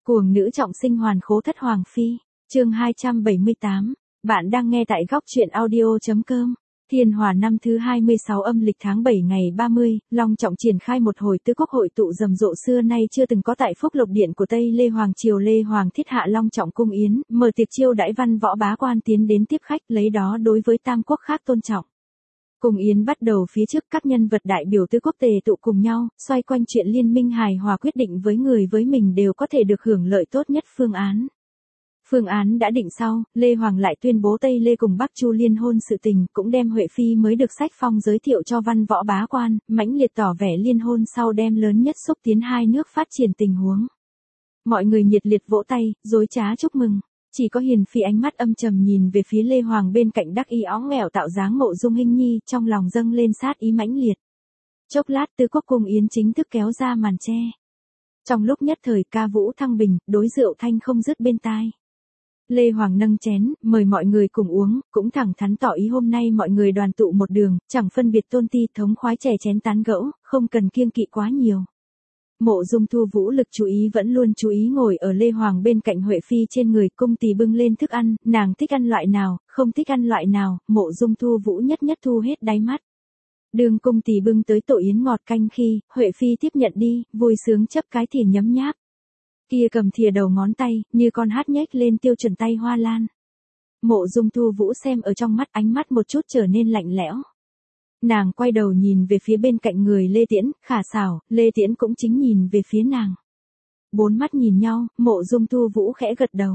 Cuồng nữ trọng sinh hoàn khố thất hoàng phi, chương 278, bạn đang nghe tại góc truyện audio.com. Thiên Hòa năm thứ 26 âm lịch tháng 7 ngày 30, long trọng triển khai một hồi tứ quốc hội tụ rầm rộ xưa nay chưa từng có tại Phúc Lộc Điện của Tây Lê Hoàng Triều. Lê Hoàng thiết hạ long trọng cung yến, mở tiệc chiêu đãi văn võ bá quan tiến đến tiếp khách, lấy đó đối với tam quốc khác tôn trọng. Cung yến bắt đầu phía trước, các nhân vật đại biểu tứ quốc tề tụ cùng nhau, xoay quanh chuyện liên minh hài hòa quyết định với người với mình đều có thể được hưởng lợi tốt nhất phương án. Phương án đã định sau, Lê Hoàng lại tuyên bố Tây Lê cùng Bắc Chu liên hôn sự tình, cũng đem Huệ Phi mới được sách phong giới thiệu cho văn võ bá quan, mãnh liệt tỏ vẻ liên hôn sau đem lớn nhất xúc tiến hai nước phát triển tình huống. Mọi người nhiệt liệt vỗ tay, dối trá chúc mừng. Chỉ có Hiền Phi ánh mắt âm trầm nhìn về phía Lê Hoàng bên cạnh đắc ý óng nghèo tạo dáng Mộ Dung Hinh Nhi, trong lòng dâng lên sát ý mãnh liệt. Chốc lát tứ quốc cung yến chính thức kéo ra màn che. Trong lúc nhất thời ca vũ thăng bình, đối rượu thanh không dứt bên tai. Lê Hoàng nâng chén, mời mọi người cùng uống, cũng thẳng thắn tỏ ý hôm nay mọi người đoàn tụ một đường, chẳng phân biệt tôn ti, thống khoái chè chén tán gẫu, không cần kiêng kỵ quá nhiều. Mộ Dung Thu Vũ lực chú ý vẫn luôn chú ý ngồi ở Lê Hoàng bên cạnh Huệ Phi trên người, cung tỳ bưng lên thức ăn, nàng thích ăn loại nào, không thích ăn loại nào, Mộ Dung Thu Vũ nhất nhất thu hết đáy mắt. Đường cung tỳ bưng tới tổ yến ngọt canh khi, Huệ Phi tiếp nhận đi, vui sướng chấp cái thìa nhấm nháp. Kia cầm thìa đầu ngón tay, như con hát nhếch lên tiêu chuẩn tay hoa lan. Mộ Dung Thu Vũ xem ở trong mắt, ánh mắt một chút trở nên lạnh lẽo. Nàng quay đầu nhìn về phía bên cạnh người Lê Tiễn, khả xảo, Lê Tiễn cũng chính nhìn về phía nàng. Bốn mắt nhìn nhau, Mộ Dung Thu Vũ khẽ gật đầu.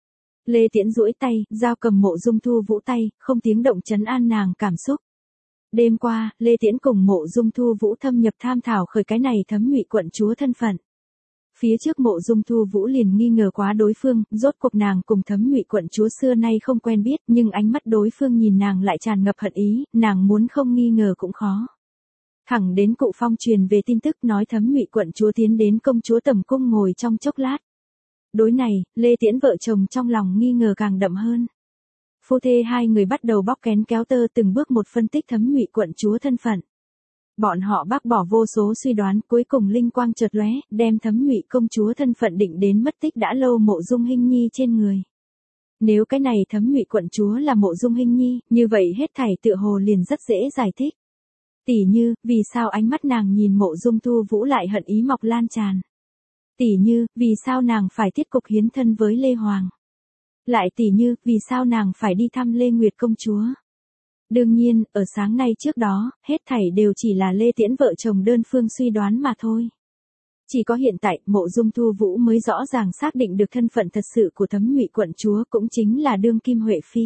Lê Tiễn duỗi tay, dao cầm Mộ Dung Thu Vũ tay, không tiếng động trấn an nàng cảm xúc. Đêm qua, Lê Tiễn cùng Mộ Dung Thu Vũ thâm nhập tham thảo khởi cái này Thấm Nhụy quận chúa thân phận. Phía trước Mộ Dung Thu Vũ liền nghi ngờ quá đối phương, rốt cuộc nàng cùng Thấm Nhụy quận chúa xưa nay không quen biết, nhưng ánh mắt đối phương nhìn nàng lại tràn ngập hận ý, nàng muốn không nghi ngờ cũng khó. Thẳng đến Cụ Phong truyền về tin tức nói Thấm Nhụy quận chúa tiến đến công chúa tầm cung ngồi trong chốc lát. Đối này, Lê Tiễn vợ chồng trong lòng nghi ngờ càng đậm hơn. Phu thê hai người bắt đầu bóc kén kéo tơ, từng bước một phân tích Thấm Nhụy quận chúa thân phận. Bọn họ bác bỏ vô số suy đoán, cuối cùng linh quang chợt lóe, đem Thấm Nhụy công chúa thân phận định đến mất tích đã lâu Mộ Dung Hinh Nhi trên người. Nếu cái này Thấm Nhụy quận chúa là Mộ Dung Hinh Nhi, như vậy hết thảy tựa hồ liền rất dễ giải thích. Tỉ như, vì sao ánh mắt nàng nhìn Mộ Dung Thu Vũ lại hận ý mọc lan tràn. Tỉ như, vì sao nàng phải tiết cục hiến thân với Lê Hoàng. Lại tỉ như, vì sao nàng phải đi thăm Lê Nguyệt công chúa. Đương nhiên, ở sáng nay trước đó, hết thảy đều chỉ là Lê Tiễn vợ chồng đơn phương suy đoán mà thôi. Chỉ có hiện tại, Mộ Dung Thu Vũ mới rõ ràng xác định được thân phận thật sự của Thấm Nhụy quận chúa, cũng chính là đương kim Huệ Phi.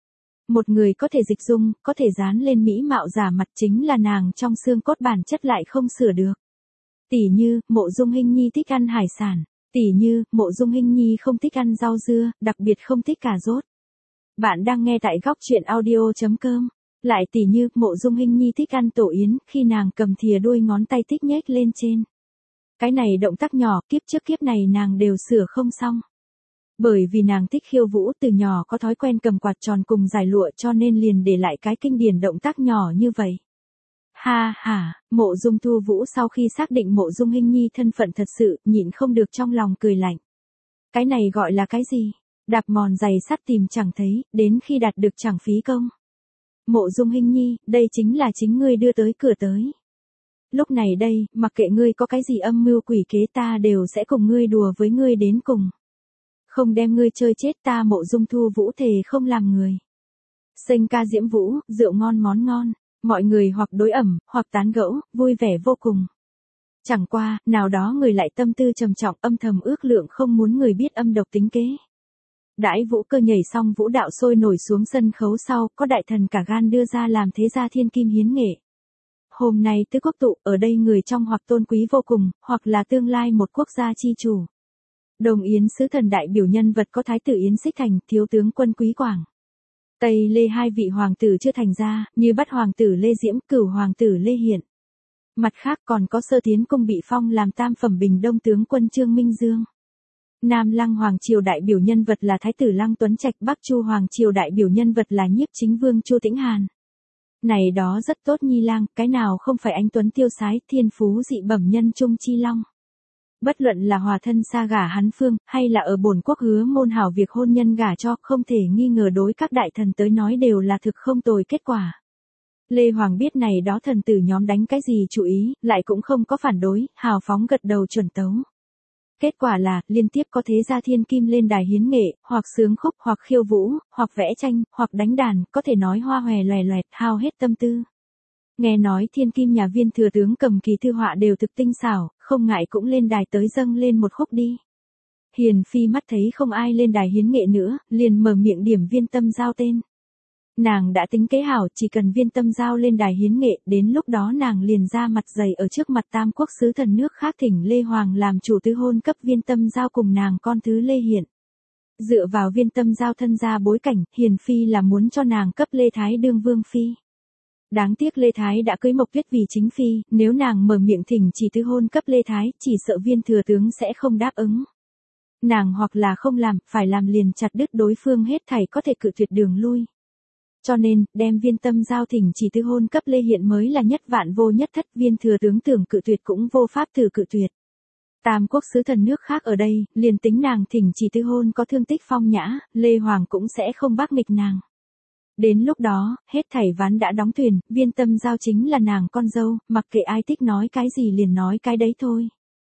Một người có thể dịch dung, có thể dán lên mỹ mạo giả mặt, chính là nàng trong xương cốt bản chất lại không sửa được. Tỉ như, Mộ Dung Hinh Nhi thích ăn hải sản. Tỉ như, Mộ Dung Hinh Nhi không thích ăn rau dưa, đặc biệt không thích cà rốt. Bạn đang nghe tại góc truyện audio.com. Lại tỉ như, Mộ Dung Hinh Nhi thích ăn tổ yến, khi nàng cầm thìa đuôi ngón tay thích nhếch lên trên. Cái này động tác nhỏ, kiếp trước kiếp này nàng đều sửa không xong. Bởi vì nàng thích khiêu vũ, từ nhỏ có thói quen cầm quạt tròn cùng giải lụa, cho nên liền để lại cái kinh điển động tác nhỏ như vậy. Ha ha, Mộ Dung Thu Vũ sau khi xác định Mộ Dung Hinh Nhi thân phận thật sự, nhịn không được trong lòng cười lạnh. Cái này gọi là cái gì? Đạp mòn giày sắt tìm chẳng thấy, đến khi đạt được chẳng phí công. Mộ Dung Hinh Nhi, đây chính là chính ngươi đưa tới cửa tới. Lúc này đây, mặc kệ ngươi có cái gì âm mưu quỷ kế, ta đều sẽ cùng ngươi đùa với ngươi đến cùng. Không đem ngươi chơi chết, ta Mộ Dung Thu Vũ thề không làm người. Sênh ca diễm vũ, rượu ngon món ngon, mọi người hoặc đối ẩm, hoặc tán gẫu, vui vẻ vô cùng. Chẳng qua, nào đó người lại tâm tư trầm trọng, âm thầm ước lượng không muốn người biết âm độc tính kế. Đãi Vũ Cơ nhảy xong vũ đạo sôi nổi xuống sân khấu sau, có đại thần cả gan đưa ra làm thế gia thiên kim hiến nghệ. Hôm nay tứ quốc tụ, ở đây người trong hoặc tôn quý vô cùng, hoặc là tương lai một quốc gia chi chủ. Đồng Yến sứ thần đại biểu nhân vật có Thái tử Yến Xích Thành, thiếu tướng quân Quý Quảng. Tây Lê hai vị hoàng tử chưa thành ra, như Bát hoàng tử Lê Diễm, Cửu hoàng tử Lê Hiển. Mặt khác còn có Sơ Tiến cung bị phong làm tam phẩm Bình Đông tướng quân Trương Minh Dương. Nam Lăng Hoàng triều đại biểu nhân vật là Thái tử Lăng Tuấn Trạch, Bắc Chu Hoàng triều đại biểu nhân vật là Nhiếp Chính Vương Chu Tĩnh Hàn. Này đó rất tốt nhi lang, cái nào không phải anh tuấn tiêu sái, thiên phú dị bẩm nhân trung chi long. Bất luận là hòa thân xa gả hắn phương, hay là ở bổn quốc hứa môn hảo việc hôn nhân gả cho, không thể nghi ngờ đối các đại thần tới nói đều là thực không tồi kết quả. Lê Hoàng biết này đó thần tử nhóm đánh cái gì chủ ý, lại cũng không có phản đối, hào phóng gật đầu chuẩn tấu. Kết quả là, liên tiếp có thế gia thiên kim lên đài hiến nghệ, hoặc sướng khúc, hoặc khiêu vũ, hoặc vẽ tranh, hoặc đánh đàn, có thể nói hoa hòe loè loẹt, hao hết tâm tư. Nghe nói thiên kim nhà viên thừa tướng cầm kỳ thư họa đều thực tinh xảo, không ngại cũng lên đài tới dâng lên một khúc đi. Hiền phi mắt thấy không ai lên đài hiến nghệ nữa, liền mở miệng điểm Viên Tâm Giao tên. Nàng đã tính kế hảo, chỉ cần Viên Tâm Giao lên đài hiến nghệ, đến lúc đó nàng liền ra mặt dày ở trước mặt tam quốc sứ thần nước khác thỉnh Lê Hoàng làm chủ tứ hôn cấp Viên Tâm Giao cùng nàng con thứ Lê Hiện. Dựa vào Viên Tâm Giao thân gia bối cảnh, Hiền phi là muốn cho nàng cấp Lê Thái đương vương phi. Đáng tiếc Lê Thái đã cưới Mộc Tuyết vì chính phi, nếu nàng mở miệng thỉnh chỉ tứ hôn cấp Lê Thái, chỉ sợ Viên thừa tướng sẽ không đáp ứng. Nàng hoặc là không làm, phải làm liền chặt đứt đối phương hết thảy có thể cự tuyệt đường lui. Cho nên, đem Viên Tâm Giao thỉnh chỉ tứ hôn cấp Lê Hiện mới là nhất vạn vô nhất thất, Viên thừa tướng tưởng cự tuyệt cũng vô pháp thử cự tuyệt. Tam quốc sứ thần nước khác ở đây, liền tính nàng thỉnh chỉ tứ hôn có thương tích phong nhã, Lê Hoàng cũng sẽ không bác nghịch nàng. Đến lúc đó, hết thảy ván đã đóng thuyền, Viên Tâm Giao chính là nàng con dâu, mặc kệ ai thích nói cái gì liền nói cái đấy thôi.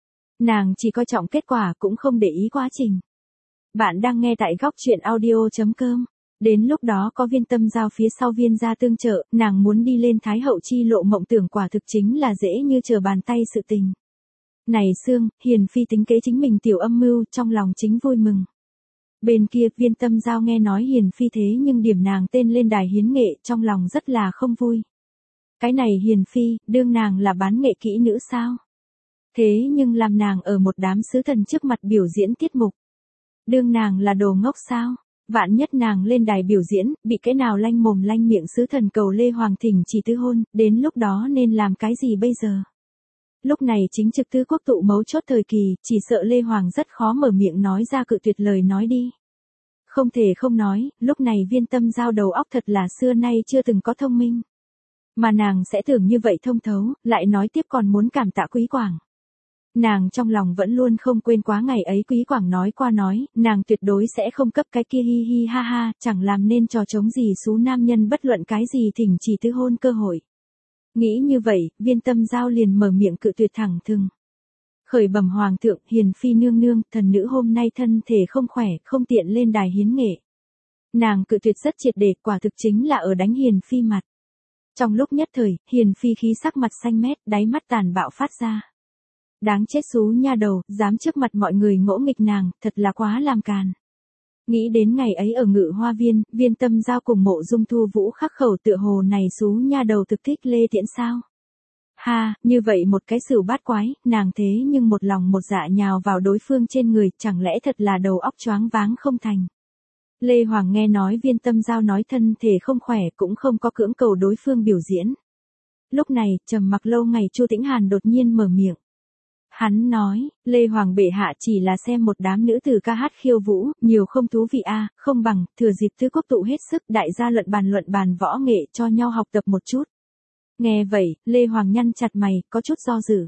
Nàng chỉ coi trọng kết quả cũng không để ý quá trình. Bạn đang nghe tại góc truyện audio.com. Đến lúc đó có Viên Tâm Giao phía sau Viên gia tương trợ, nàng muốn đi lên Thái hậu chi lộ mộng tưởng quả thực chính là dễ như trở bàn tay sự tình. Này Sương, Hiền phi tính kế chính mình tiểu âm mưu, trong lòng chính vui mừng. Bên kia, Viên Tâm Giao nghe nói Hiền phi thế nhưng điểm nàng tên lên đài hiến nghệ, trong lòng rất là không vui. Cái này Hiền phi, đương nàng là bán nghệ kỹ nữ sao? Thế nhưng làm nàng ở một đám sứ thần trước mặt biểu diễn tiết mục. Đương nàng là đồ ngốc sao? Vạn nhất nàng lên đài biểu diễn, bị cái nào lanh mồm lanh miệng sứ thần cầu Lê Hoàng thỉnh chỉ tứ hôn, đến lúc đó nên làm cái gì bây giờ? Lúc này chính trực tứ quốc tụ mấu chốt thời kỳ, chỉ sợ Lê Hoàng rất khó mở miệng nói ra cự tuyệt lời nói đi. Không thể không nói, lúc này Viên Tâm Giao đầu óc thật là xưa nay chưa từng có thông minh. Mà nàng sẽ tưởng như vậy thông thấu, lại nói tiếp còn muốn cảm tạ Quý Quảng. Nàng trong lòng vẫn luôn không quên quá ngày ấy Quý Quảng nói qua nói, nàng tuyệt đối sẽ không cấp cái kia hi hi ha ha, chẳng làm nên trò trống gì xú nam nhân bất luận cái gì thỉnh chỉ tứ hôn cơ hội. Nghĩ như vậy, Viên Tâm Giao liền mở miệng cự tuyệt thẳng thừng. Khởi bẩm hoàng thượng, Hiền phi nương nương, thần nữ hôm nay thân thể không khỏe, không tiện lên đài hiến nghệ. Nàng cự tuyệt rất triệt để, quả thực chính là ở đánh Hiền phi mặt. Trong lúc nhất thời, Hiền phi khí sắc mặt xanh mét, đáy mắt tàn bạo phát ra. Đáng chết xú nha đầu, dám trước mặt mọi người ngỗ nghịch nàng, thật là quá làm càn. Nghĩ đến ngày ấy ở Ngự Hoa Viên, Viên Tâm Giao cùng Mộ Dung Thu Vũ khắc khẩu tựa hồ này xú nha đầu thực thích Lê Tiễn sao? Ha, như vậy một cái sửu bát quái, nàng thế nhưng một lòng một dạ nhào vào đối phương trên người, chẳng lẽ thật là đầu óc choáng váng không thành. Lê Hoàng nghe nói Viên Tâm Giao nói thân thể không khỏe cũng không có cưỡng cầu đối phương biểu diễn. Lúc này, trầm mặc lâu ngày Chu Tĩnh Hàn đột nhiên mở miệng. Hắn nói, Lê Hoàng bệ hạ chỉ là xem một đám nữ tử ca hát khiêu vũ, nhiều không thú vị a, không bằng, thừa dịp tứ quốc tụ hết sức đại gia luận bàn võ nghệ cho nhau học tập một chút. Nghe vậy, Lê Hoàng nhăn chặt mày, có chút do dự.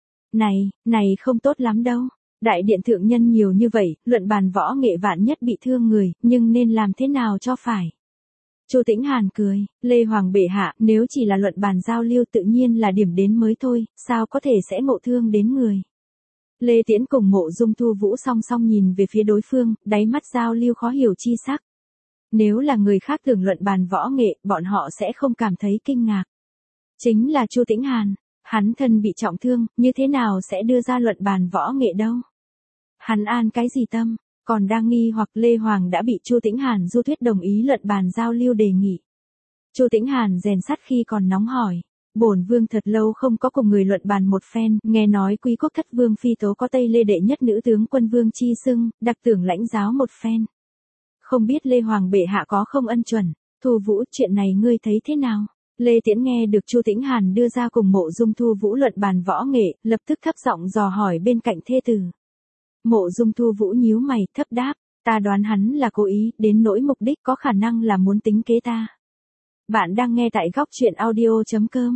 Này không tốt lắm đâu. Đại điện thượng nhân nhiều như vậy, luận bàn võ nghệ vạn nhất bị thương người, nhưng nên làm thế nào cho phải. Chu Tĩnh Hàn cười, Lê Hoàng bệ hạ, nếu chỉ là luận bàn giao lưu tự nhiên là điểm đến mới thôi, sao có thể sẽ ngộ thương đến người. Lê Tiễn cùng Mộ Dung Thu Vũ song song nhìn về phía đối phương, đáy mắt giao lưu khó hiểu chi sắc. Nếu là người khác tưởng luận bàn võ nghệ, bọn họ sẽ không cảm thấy kinh ngạc. Chính là Chu Tĩnh Hàn, hắn thân bị trọng thương, như thế nào sẽ đưa ra luận bàn võ nghệ đâu. Hắn an cái gì tâm, còn đang nghi hoặc Lê Hoàng đã bị Chu Tĩnh Hàn du thuyết đồng ý luận bàn giao lưu đề nghị. Chu Tĩnh Hàn rèn sắt khi còn nóng hỏi, bổn vương thật lâu không có cùng người luận bàn một phen, nghe nói quý quốc thất vương phi tố có Tây Lê đệ nhất nữ tướng quân vương chi xưng, đặc tưởng lãnh giáo một phen. Không biết Lê Hoàng bệ hạ có không ân chuẩn, Thu Vũ chuyện này ngươi thấy thế nào? Lê Tiễn nghe được Chu Tĩnh Hàn đưa ra cùng Mộ Dung Thu Vũ luận bàn võ nghệ, lập tức thấp giọng dò hỏi bên cạnh thê tử. Mộ Dung Thu Vũ nhíu mày, thấp đáp, ta đoán hắn là cố ý, đến nỗi mục đích có khả năng là muốn tính kế ta. Bạn đang nghe tại góc truyện audio.com.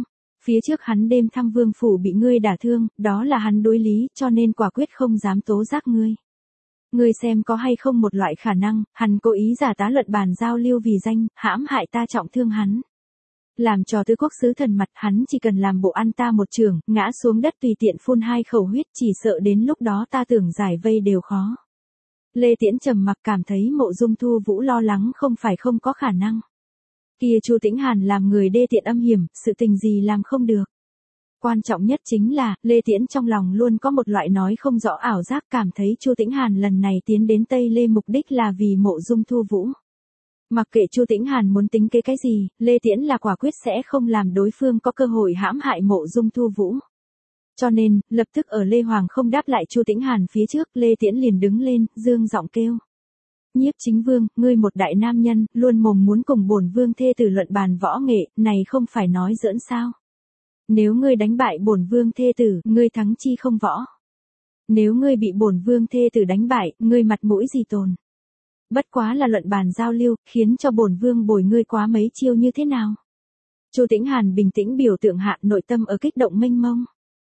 Phía trước hắn đêm thăm vương phủ bị ngươi đả thương, đó là hắn đối lý, cho nên quả quyết không dám tố giác ngươi. Ngươi xem có hay không một loại khả năng, hắn cố ý giả tá luận bàn giao lưu vì danh, hãm hại ta trọng thương hắn. Làm trò tứ quốc sứ thần mặt, hắn chỉ cần làm bộ ăn ta một trường, ngã xuống đất tùy tiện phun 2 khẩu huyết, chỉ sợ đến lúc đó ta tưởng giải vây đều khó. Lê Tiễn trầm mặc, cảm thấy Mộ Dung Thu Vũ lo lắng không phải không có khả năng. Kia Chu Tĩnh Hàn làm người đê tiện âm hiểm, sự tình gì làm không được. Quan trọng nhất chính là, Lê Tiễn trong lòng luôn có một loại nói không rõ ảo giác, cảm thấy Chu Tĩnh Hàn lần này tiến đến Tây Lê mục đích là vì Mộ Dung Thu Vũ. Mặc kệ Chu Tĩnh Hàn muốn tính kế cái gì, Lê Tiễn là quả quyết sẽ không làm đối phương có cơ hội hãm hại Mộ Dung Thu Vũ. Cho nên, lập tức ở Lê Hoàng không đáp lại Chu Tĩnh Hàn phía trước, Lê Tiễn liền đứng lên, dương giọng kêu. Nhiếp Chính Vương, ngươi một đại nam nhân, luôn mồm muốn cùng bổn vương thê tử luận bàn võ nghệ, này không phải nói giỡn sao? Nếu ngươi đánh bại bổn vương thê tử, ngươi thắng chi không võ. Nếu ngươi bị bổn vương thê tử đánh bại, ngươi mặt mũi gì tồn? Bất quá là luận bàn giao lưu, khiến cho bổn vương bồi ngươi quá mấy chiêu như thế nào? Chu Tĩnh Hàn bình tĩnh biểu tượng hạ, nội tâm ở kích động mênh mông.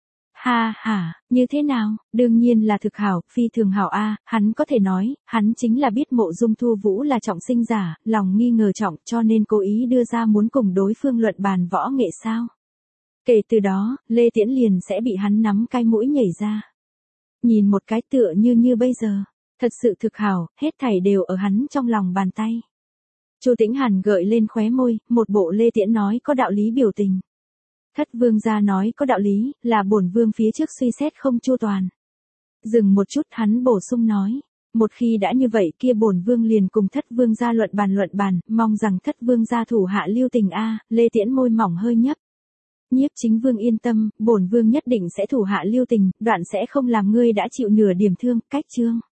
Ha ha, như thế nào, đương nhiên là thực hảo, phi thường hảo a, hắn có thể nói, hắn chính là biết Mộ Dung Thu Vũ là trọng sinh giả, lòng nghi ngờ trọng, cho nên cố ý đưa ra muốn cùng đối phương luận bàn võ nghệ sao. Kể từ đó, Lê Tiễn liền sẽ bị hắn nắm cái mũi nhảy ra. Nhìn một cái tựa như bây giờ, thật sự thực hảo, hết thảy đều ở hắn trong lòng bàn tay. Chu Tĩnh Hàn gợi lên khóe môi, một bộ Lê Tiễn nói có đạo lý biểu tình. Thất vương gia nói có đạo lý, là bổn vương phía trước suy xét không chu toàn. Dừng một chút, hắn bổ sung nói, một khi đã như vậy kia bổn vương liền cùng thất vương gia luận bàn, mong rằng thất vương gia thủ hạ lưu tình a. Lê Tiễn môi mỏng hơi nhấp. Nhiếp Chính Vương yên tâm, bổn vương nhất định sẽ thủ hạ lưu tình, đoạn sẽ không làm ngươi đã chịu nửa điểm thương, cách chương.